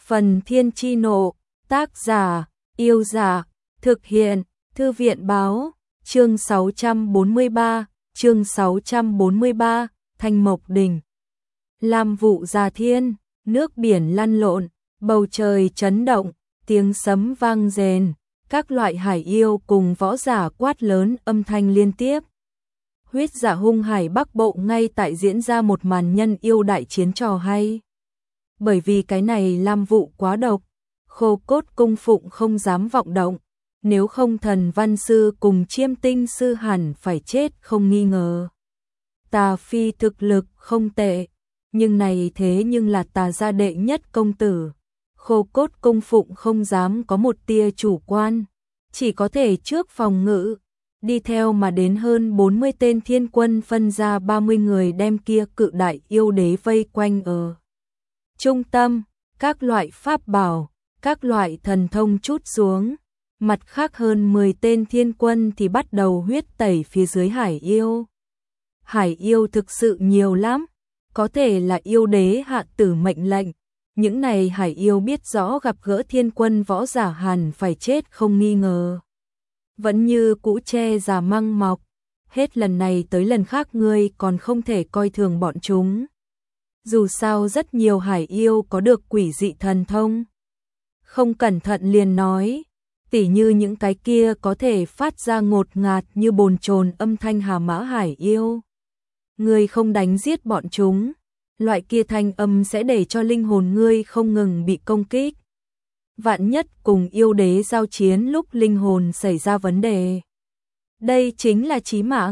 Phần Thiên Chi Nộ, tác giả, Yêu Giả, thực hiện, Thư viện Báo, chương 643, Thanh Mộc Đỉnh. Lam vụ già thiên, nước biển lăn lộn, bầu trời chấn động, tiếng sấm vang rền, các loại hải yêu cùng võ giả quát lớn âm thanh liên tiếp. Huyết Dạ hung hải Bắc Bộ ngay tại diễn ra một màn nhân yêu đại chiến trò hay. Bởi vì cái này Lam vụ quá độc, Khô Cốt cung phụng không dám vọng động, nếu không Thần Văn Sư cùng Chiêm Tinh Sư hẳn phải chết không nghi ngờ. Tà Phi thực lực không tệ, nhưng này thế nhưng là Tà gia đệ nhất công tử. Khô Cốt cung phụng không dám có một tia chủ quan, chỉ có thể trước phòng ngự, đi theo mà đến hơn 40 tên thiên quân phân ra 30 người đem kia cự đại yêu đế vây quanh ở trung tâm, các loại pháp bảo, các loại thần thông trút xuống, mặt khác hơn 10 tên thiên quân thì bắt đầu huyết tẩy phía dưới hải yêu. Hải yêu thực sự nhiều lắm, có thể là yêu đế hạ tử mệnh lệnh, những này hải yêu biết rõ gặp gỡ thiên quân võ giả hẳn phải chết không nghi ngờ. Vẫn như cũ che giả măng mọc, hết lần này tới lần khác ngươi còn không thể coi thường bọn chúng. Dù sao rất nhiều hải yêu có được quỷ dị thần thông. Không cẩn thận liền nói, tỉ như những cái kia có thể phát ra ngột ngạt như bồn chồn âm thanh hà mã hải yêu. Ngươi không đánh giết bọn chúng, loại kia thanh âm sẽ để cho linh hồn ngươi không ngừng bị công kích. Vạn nhất cùng yêu đế giao chiến lúc linh hồn xảy ra vấn đề. Đây chính là chí mạng,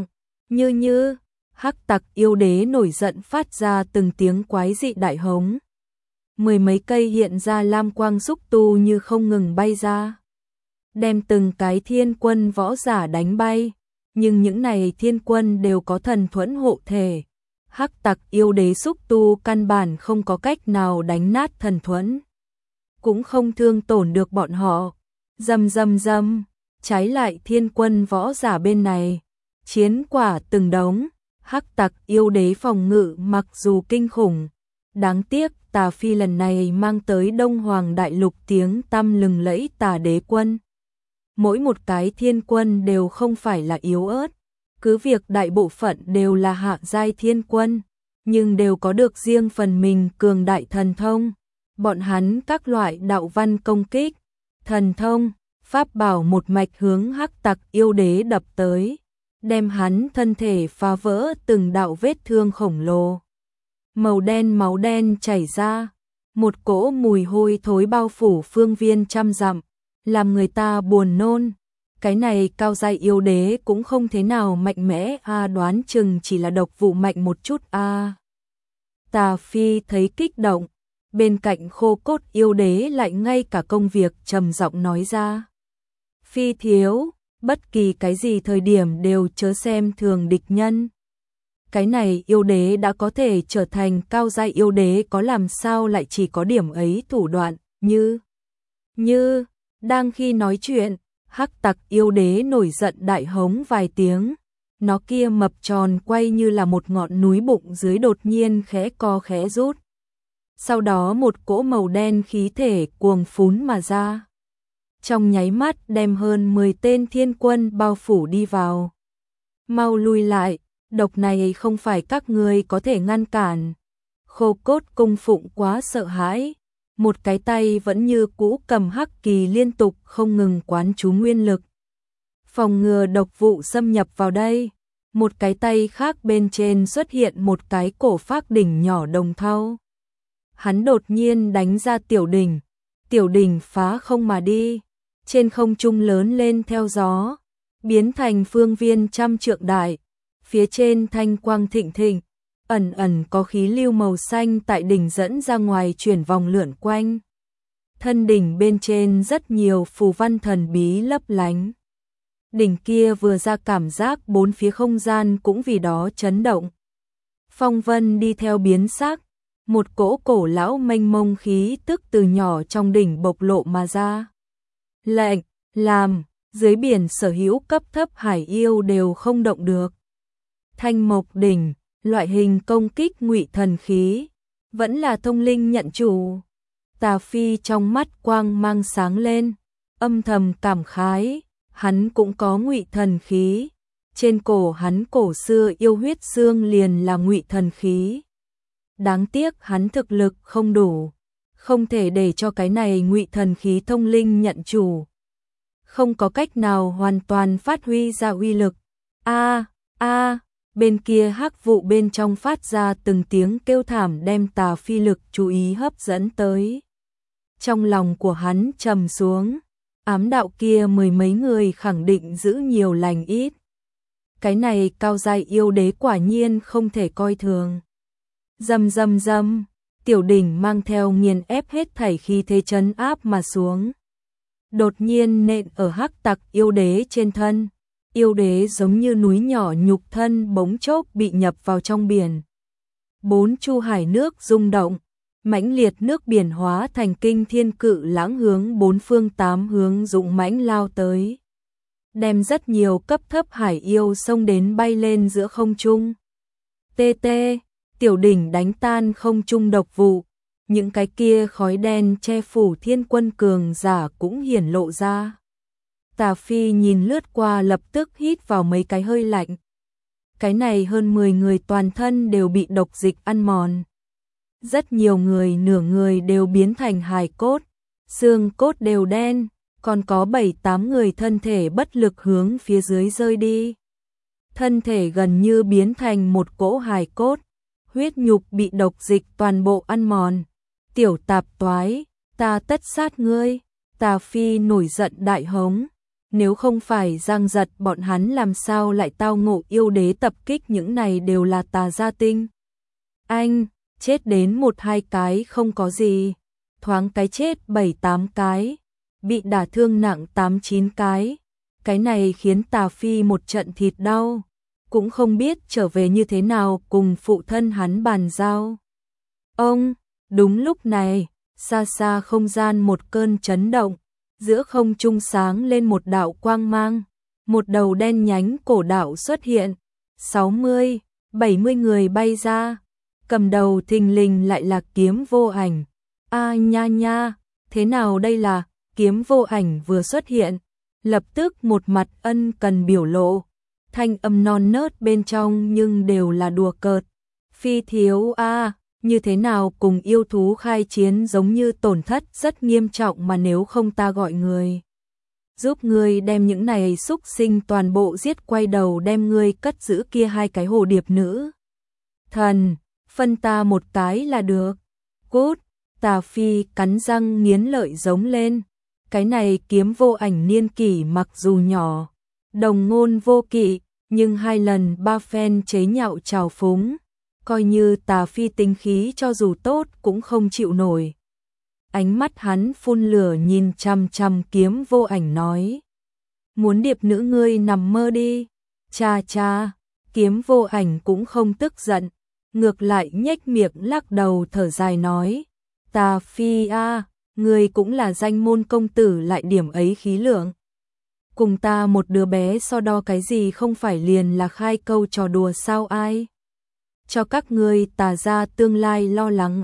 như hắc tặc yêu đế nổi giận phát ra từng tiếng quái dị đại hống. Mười mấy cây hiện ra lam quang xúc tu như không ngừng bay ra, đem từng cái thiên quân võ giả đánh bay, nhưng những này thiên quân đều có thần thuẫn hộ thể. Hắc tặc yêu đế xúc tu căn bản không có cách nào đánh nát thần thuẫn, cũng không thương tổn được bọn họ. Rầm, trái lại thiên quân võ giả bên này, chiến quả từng đống, hắc tặc yêu đế phòng ngự mặc dù kinh khủng, đáng tiếc Tà Phi lần này mang tới Đông Hoàng Đại Lục tiếng tăm lừng lẫy Tà Đế quân. Mỗi một cái thiên quân đều không phải là yếu ớt, cứ việc đại bộ phận đều là hạ giai thiên quân, nhưng đều có được riêng phần mình cường đại thần thông. Bọn hắn các loại đạo văn công kích, thần thông, pháp bảo một mạch hướng hắc tặc yêu đế đập tới, đem hắn thân thể phá vỡ từng đạo vết thương khổng lồ. Màu đen máu đen chảy ra, một cỗ mùi hôi thối bao phủ phương viên trăm dặm, làm người ta buồn nôn. Cái này cao giai yêu đế cũng không thế nào mạnh mẽ đoán chừng chỉ là độc vụ mạnh một chút Tà Phi thấy kích động, bên cạnh Khô Cốt yêu đế lại ngay cả công việc trầm giọng nói ra. Phi thiếu, bất kỳ cái gì thời điểm đều chớ xem thường địch nhân. Cái này yêu đế đã có thể trở thành cao giai yêu đế, có làm sao lại chỉ có điểm ấy thủ đoạn, như đang khi nói chuyện, hắc tặc yêu đế nổi giận đại hống vài tiếng, nó kia mập tròn quay như là một ngọn núi bụng dưới đột nhiên khẽ co khẽ rút. Sau đó một cỗ màu đen khí thể cuồng phún mà ra, trong nháy mắt đem hơn 10 tên thiên quân bao phủ đi vào. Mau lui lại, độc này không phải các ngươi có thể ngăn cản. Khô Cốt cung phụng quá sợ hãi, một cái tay vẫn như cũ cầm hắc kỳ liên tục không ngừng quán chú nguyên lực, phòng ngừa độc vụ xâm nhập vào đây. Một cái tay khác bên trên xuất hiện một cái cổ phác đỉnh nhỏ đồng thau. Hắn đột nhiên đánh ra tiểu đỉnh phá không mà đi, trên không trung lớn lên theo gió, biến thành phương viên trăm trượng đại, phía trên thanh quang thịnh thịnh, ẩn có khí lưu màu xanh tại đỉnh dẫn ra ngoài chuyển vòng lượn quanh. Thân đỉnh bên trên rất nhiều phù văn thần bí lấp lánh. Đỉnh kia vừa ra cảm giác bốn phía không gian cũng vì đó chấn động. Phong vân đi theo biến sắc, một cỗ cổ lão mênh mông khí tức từ nhỏ trong đỉnh bộc lộ mà ra. Lệnh, làm, dưới biển sở hữu cấp thấp hải yêu đều không động được. Thanh Mộc Đỉnh, loại hình công kích ngụy thần khí, vẫn là thông linh nhận chủ. Tà Phi trong mắt quang mang sáng lên, âm thầm cảm khái, hắn cũng có ngụy thần khí. Trên cổ hắn cổ xưa yêu huyết xương liền là ngụy thần khí. Đáng tiếc hắn thực lực không đủ, không thể để cho cái này ngụy thần khí thông linh nhận chủ. Không có cách nào hoàn toàn phát huy ra uy lực. Bên kia hắc vụ bên trong phát ra từng tiếng kêu thảm đem Tà Phi lực chú ý hấp dẫn tới. Trong lòng của hắn trầm xuống, ám đạo kia mười mấy người khẳng định giữ nhiều lành ít. Cái này cao giai yêu đế quả nhiên không thể coi thường. Rầm rầm rầm, tiểu đỉnh mang theo nghiền ép hết thảy khí thế trấn áp mà xuống. Đột nhiên nện ở hắc tặc yêu đế trên thân. Yêu đế giống như núi nhỏ nhục thân bỗng chốc bị nhập vào trong biển. Bốn chu hải nước rung động, mãnh liệt nước biển hóa thành kinh thiên cự lãng hướng bốn phương tám hướng dũng mãnh lao tới. Đem rất nhiều cấp thấp hải yêu xông đến bay lên giữa không trung. Tiểu đỉnh đánh tan không trung độc vụ, những cái kia khói đen che phủ thiên quân cường giả cũng hiển lộ ra. Tà Phi nhìn lướt qua lập tức hít vào mấy cái hơi lạnh. Cái này hơn 10 người toàn thân đều bị độc dịch ăn mòn. Rất nhiều người nửa người đều biến thành hài cốt, xương cốt đều đen, còn có 7-8 người thân thể bất lực hướng phía dưới rơi đi. Thân thể gần như biến thành một cỗ hài cốt, huyết nhục bị độc dịch toàn bộ ăn mòn. Tiểu tạp toái, ta tất sát ngươi. Tà Phi nổi giận đại hống. Nếu không phải giang giật bọn hắn làm sao lại tao ngộ yêu đế tập kích, những này đều là tà gia tinh. Anh, chết đến 1-2 cái không có gì, thoáng cái chết 7-8 cái, bị đả thương nặng 8-9 cái. Cái này khiến Tà Phi một trận thịt đau, cũng không biết trở về như thế nào cùng phụ thân hắn bàn giao. Đúng lúc này, xa xa không gian một cơn chấn động, giữa không trung sáng lên một đạo quang mang, một đầu đen nhánh cổ đạo xuất hiện, 60-70 người bay ra, cầm đầu thình lình lại là Kiếm Vô Ảnh. Nha, thế nào đây là? Kiếm Vô Ảnh vừa xuất hiện, lập tức một mặt ân cần biểu lộ, thanh âm non nớt bên trong nhưng đều là đùa cợt. Phi thiếu như thế nào cùng yêu thú khai chiến, giống như tổn thất rất nghiêm trọng mà nếu không ta gọi người giúp ngươi đem những này xúc sinh toàn bộ giết, quay đầu đem ngươi cất giữ kia 2 cái hồ điệp nữ thần, phân ta một cái là được. Cút! Tà Phi cắn răng nghiến lợi giống lên. Cái này Kiếm Vô Ảnh niên kỷ mặc dù nhỏ, đồng ngôn vô kỵ, nhưng 2 lần 3 phen chế nhạo trào phúng, coi như Tà Phi tính khí cho dù tốt cũng không chịu nổi. Ánh mắt hắn phun lửa nhìn chằm chằm Kiếm Vô Ảnh nói: muốn điệp nữ ngươi nằm mơ đi. Cha, Kiếm Vô Ảnh cũng không tức giận, ngược lại nhếch miệng lắc đầu thở dài nói: Tà Phi ngươi cũng là danh môn công tử, lại điểm ấy khí lượng. Cùng ta một đứa bé so đo cái gì, không phải liền là khai câu trò đùa sao? Ai cho các ngươi Tà gia tương lai lo lắng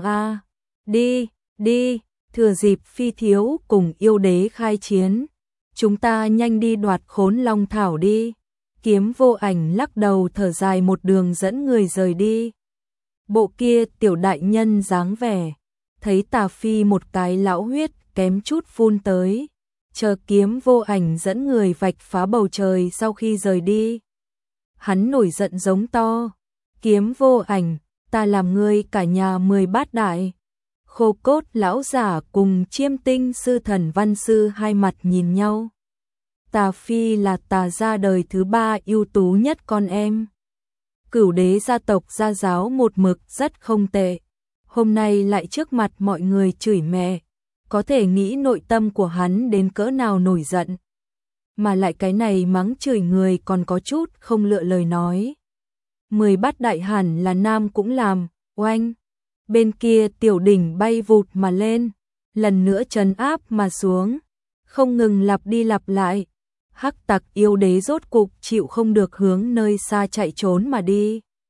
Đi, thừa dịp Phi thiếu cùng yêu đế khai chiến, chúng ta nhanh đi đoạt Khốn Long Thảo đi. Kiếm Vô Ảnh lắc đầu thở dài một đường dẫn người rời đi. Bộ kia tiểu đại nhân dáng vẻ, thấy Tà Phi một cái lão huyết kém chút phun tới, chờ Kiếm Vô Ảnh dẫn người vạch phá bầu trời sau khi rời đi. Hắn nổi giận giống to: Kiếm Vô Ảnh, ta làm ngươi cả nhà 10 bát đại. Khô Cốt lão giả cùng Chiêm Tinh sư thần văn sư hai mặt nhìn nhau. Tà Phi là Tà gia đời thứ 3 ưu tú nhất con em. Cửu đế gia tộc gia giáo một mực rất không tệ, hôm nay lại trước mặt mọi người chửi mẹ, có thể nghĩ nội tâm của hắn đến cỡ nào nổi giận. Mà lại cái này mắng chửi người còn có chút không lựa lời nói. 10 bát đại hẳn là nam cũng làm. Oanh! Bên kia tiểu đỉnh bay vụt mà lên, lần nữa trấn áp mà xuống, không ngừng lặp đi lặp lại. Hắc tặc yêu đế rốt cục chịu không được hướng nơi xa chạy trốn mà đi.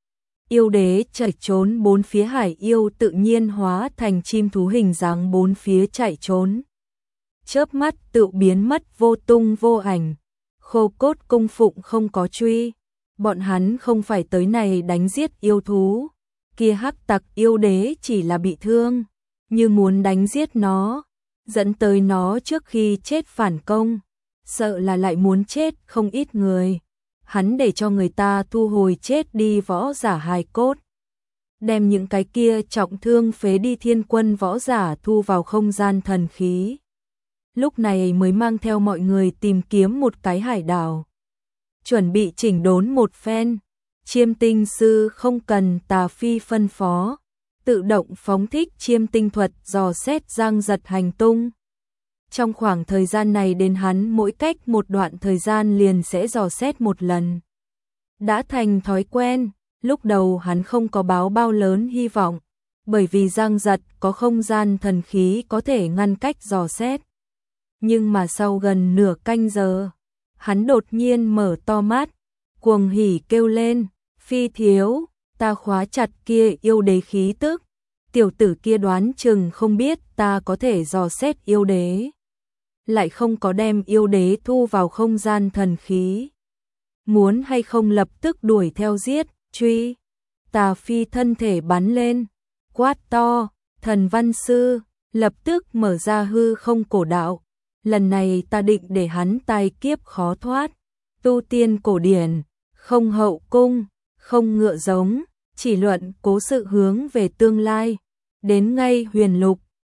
Yêu đế chạy trốn bốn phía, hải yêu tự nhiên hóa thành chim thú hình dáng bốn phía chạy trốn. Chớp mắt tự biến mất vô tung vô ảnh. Khô Cốt cung phụng không có truy. Bọn hắn không phải tới này đánh giết yêu thú. Kia hắc tặc yêu đế chỉ là bị thương, như muốn đánh giết nó, dẫn tới nó trước khi chết phản công, sợ là lại muốn chết không ít người. Hắn để cho người ta thu hồi chết đi võ giả hài cốt, đem những cái kia trọng thương phế đi thiên quân võ giả thu vào không gian thần khí. Lúc này mới mang theo mọi người tìm kiếm một cái hải đảo, chuẩn bị chỉnh đốn một phen. Chiêm tinh sư không cần Tà Phi phân phó, tự động phóng thích chiêm tinh thuật dò xét Giang Giật hành tung. Trong khoảng thời gian này đến hắn mỗi cách một đoạn thời gian liền sẽ dò xét một lần. Đã thành thói quen, lúc đầu hắn không có báo bao lớn hy vọng, bởi vì Giang Giật có không gian thần khí có thể ngăn cách dò xét. Nhưng mà sau gần nửa canh giờ, hắn đột nhiên mở to mắt, cuồng hỉ kêu lên, Phi thiếu, ta khóa chặt kia yêu đế khí tức, tiểu tử kia đoán chừng không biết ta có thể dò xét yêu đế, lại không có đem yêu đế thu vào không gian thần khí. Muốn hay không lập tức đuổi theo giết, truy. Tà Phi thân thể bắn lên, quát to, Thần Văn Sư, lập tức mở ra hư không cổ đạo. Lần này ta định để hắn tai kiếp khó thoát. Tu tiên cổ điển, không hậu cung, không ngựa giống, chỉ luận cố sự hướng về tương lai. Đến ngay huyền lục,